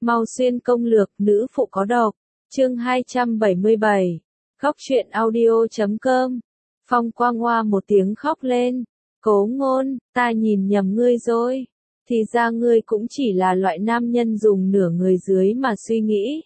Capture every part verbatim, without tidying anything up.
Mau xuyên công lược, nữ phụ có độc. Chương hai trăm bảy mươi bảy. Khóc truyện audio chấm com. Phong Quang Hoa một tiếng khóc lên. Cố Ngôn, ta nhìn nhầm ngươi rồi. Thì ra ngươi cũng chỉ là loại nam nhân dùng nửa người dưới mà suy nghĩ.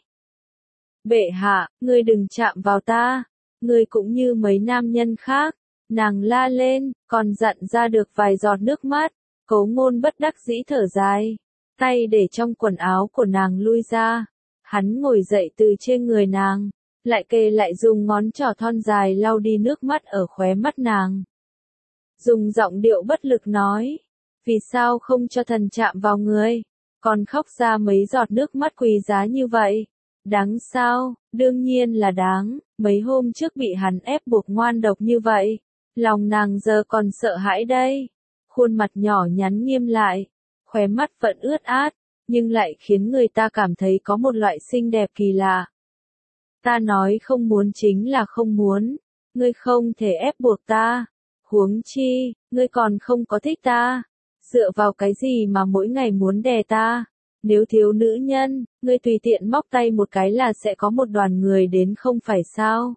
Bệ hạ, ngươi đừng chạm vào ta. Ngươi cũng như mấy nam nhân khác. Nàng la lên, còn dặn ra được vài giọt nước mắt. Cố Ngôn bất đắc dĩ thở dài. Tay để trong quần áo của nàng lui ra. Hắn ngồi dậy từ trên người nàng. Lại kề lại dùng ngón trỏ thon dài lau đi nước mắt ở khóe mắt nàng. Dùng giọng điệu bất lực nói. Vì sao không cho thần chạm vào người? Còn khóc ra mấy giọt nước mắt quý giá như vậy. Đáng sao? Đương nhiên là đáng. Mấy hôm trước bị hắn ép buộc ngoan độc như vậy. Lòng nàng giờ còn sợ hãi đây. Khuôn mặt nhỏ nhắn nghiêm lại. Khóe mắt vẫn ướt át. Nhưng lại khiến người ta cảm thấy có một loại xinh đẹp kỳ lạ. Ta nói không muốn chính là không muốn. Ngươi không thể ép buộc ta. Huống chi, ngươi còn không có thích ta. Dựa vào cái gì mà mỗi ngày muốn đè ta? Nếu thiếu nữ nhân, ngươi tùy tiện móc tay một cái là sẽ có một đoàn người đến không phải sao?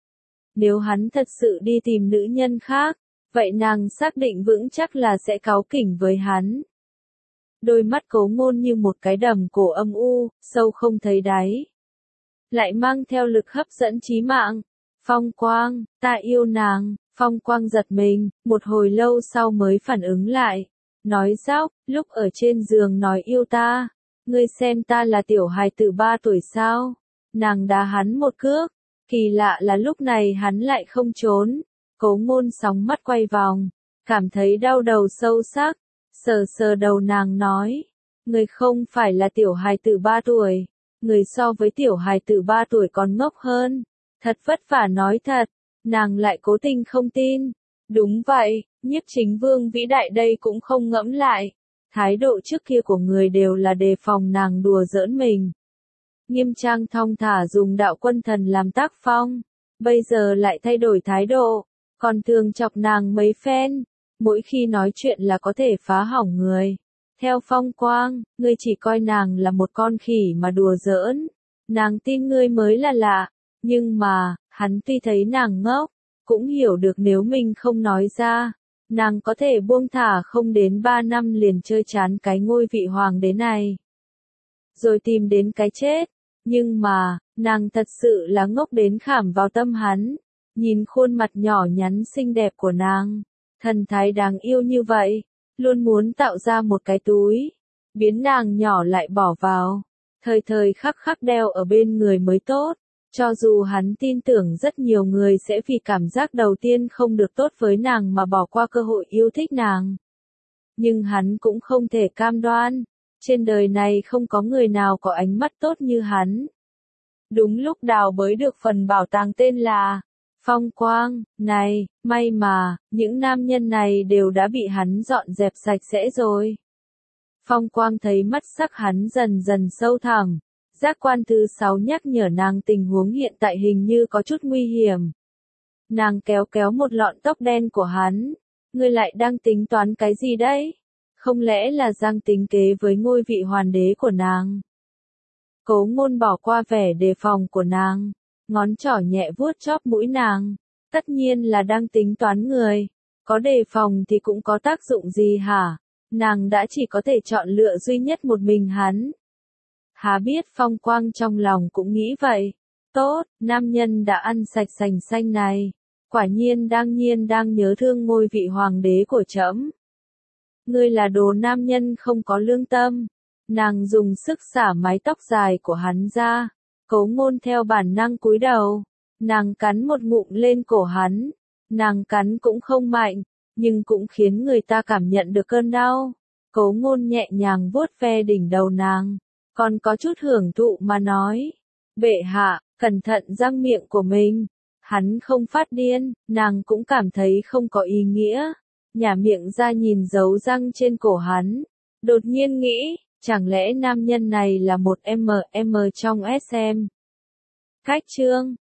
Nếu hắn thật sự đi tìm nữ nhân khác, vậy nàng xác định vững chắc là sẽ cáu kỉnh với hắn. Đôi mắt Cố Ngôn như một cái đầm cổ âm u, sâu không thấy đáy. Lại mang theo lực hấp dẫn chí mạng. Phong Quang, ta yêu nàng. Phong Quang giật mình, một hồi lâu sau mới phản ứng lại. Nói dóc, lúc ở trên giường nói yêu ta. Ngươi xem ta là tiểu hài tử ba tuổi sao? Nàng đá hắn một cước. Kỳ lạ là lúc này hắn lại không trốn. Cố Ngôn sóng mắt quay vòng. Cảm thấy đau đầu sâu sắc. Sờ sờ đầu nàng nói. Ngươi không phải là tiểu hài tử ba tuổi. Người so với tiểu hài tử ba tuổi còn ngốc hơn. Thật vất vả nói thật. Nàng lại cố tình không tin. Đúng vậy, Nhiếp Chính Vương vĩ đại đây cũng không ngẫm lại. Thái độ trước kia của người đều là đề phòng nàng đùa giỡn mình. Nghiêm trang thong thả dùng đạo quân thần làm tác phong. Bây giờ lại thay đổi thái độ. Còn thường chọc nàng mấy phen. Mỗi khi nói chuyện là có thể phá hỏng người. Theo Phong Quang, ngươi chỉ coi nàng là một con khỉ mà đùa giỡn. Nàng tin ngươi mới là lạ. Nhưng mà, hắn tuy thấy nàng ngốc, cũng hiểu được nếu mình không nói ra, nàng có thể buông thả không đến ba năm liền chơi chán cái ngôi vị hoàng đế này. Rồi tìm đến cái chết. Nhưng mà, nàng thật sự là ngốc đến khảm vào tâm hắn. Nhìn khuôn mặt nhỏ nhắn xinh đẹp của nàng, thần thái đáng yêu như vậy, luôn muốn tạo ra một cái túi, biến nàng nhỏ lại bỏ vào, thời thời khắc khắc đeo ở bên người mới tốt. Cho dù hắn tin tưởng rất nhiều người sẽ vì cảm giác đầu tiên không được tốt với nàng mà bỏ qua cơ hội yêu thích nàng. Nhưng hắn cũng không thể cam đoan. Trên đời này không có người nào có ánh mắt tốt như hắn. Đúng lúc đào bới được phần bảo tàng tên là Phong Quang, này, may mà, những nam nhân này đều đã bị hắn dọn dẹp sạch sẽ rồi. Phong Quang thấy mắt sắc hắn dần dần sâu thẳm. Giác quan thứ sáu nhắc nhở nàng tình huống hiện tại hình như có chút nguy hiểm. Nàng kéo kéo một lọn tóc đen của hắn. Ngươi lại đang tính toán cái gì đấy? Không lẽ là đang tính kế với ngôi vị hoàn đế của nàng? Cố Ngôn bỏ qua vẻ đề phòng của nàng. Ngón trỏ nhẹ vuốt chóp mũi nàng. Tất nhiên là đang tính toán người. Có đề phòng thì cũng có tác dụng gì hả? Nàng đã chỉ có thể chọn lựa duy nhất một mình hắn. Há biết Phong Quang trong lòng cũng nghĩ vậy. Tốt, nam nhân đã ăn sạch sành xanh này. Quả nhiên đang nhiên đang nhớ thương ngôi vị hoàng đế của trẫm. Ngươi là đồ nam nhân không có lương tâm. Nàng dùng sức xả mái tóc dài của hắn ra. Cố Ngôn theo bản năng cúi đầu. Nàng cắn một ngụm lên cổ hắn. Nàng cắn cũng không mạnh, nhưng cũng khiến người ta cảm nhận được cơn đau. Cố Ngôn nhẹ nhàng vuốt ve đỉnh đầu nàng. Còn có chút hưởng thụ mà nói. Bệ hạ, cẩn thận răng miệng của mình. Hắn không phát điên, nàng cũng cảm thấy không có ý nghĩa. Nhả miệng ra nhìn dấu răng trên cổ hắn. Đột nhiên nghĩ, chẳng lẽ nam nhân này là một em em trong ét em. Cách chương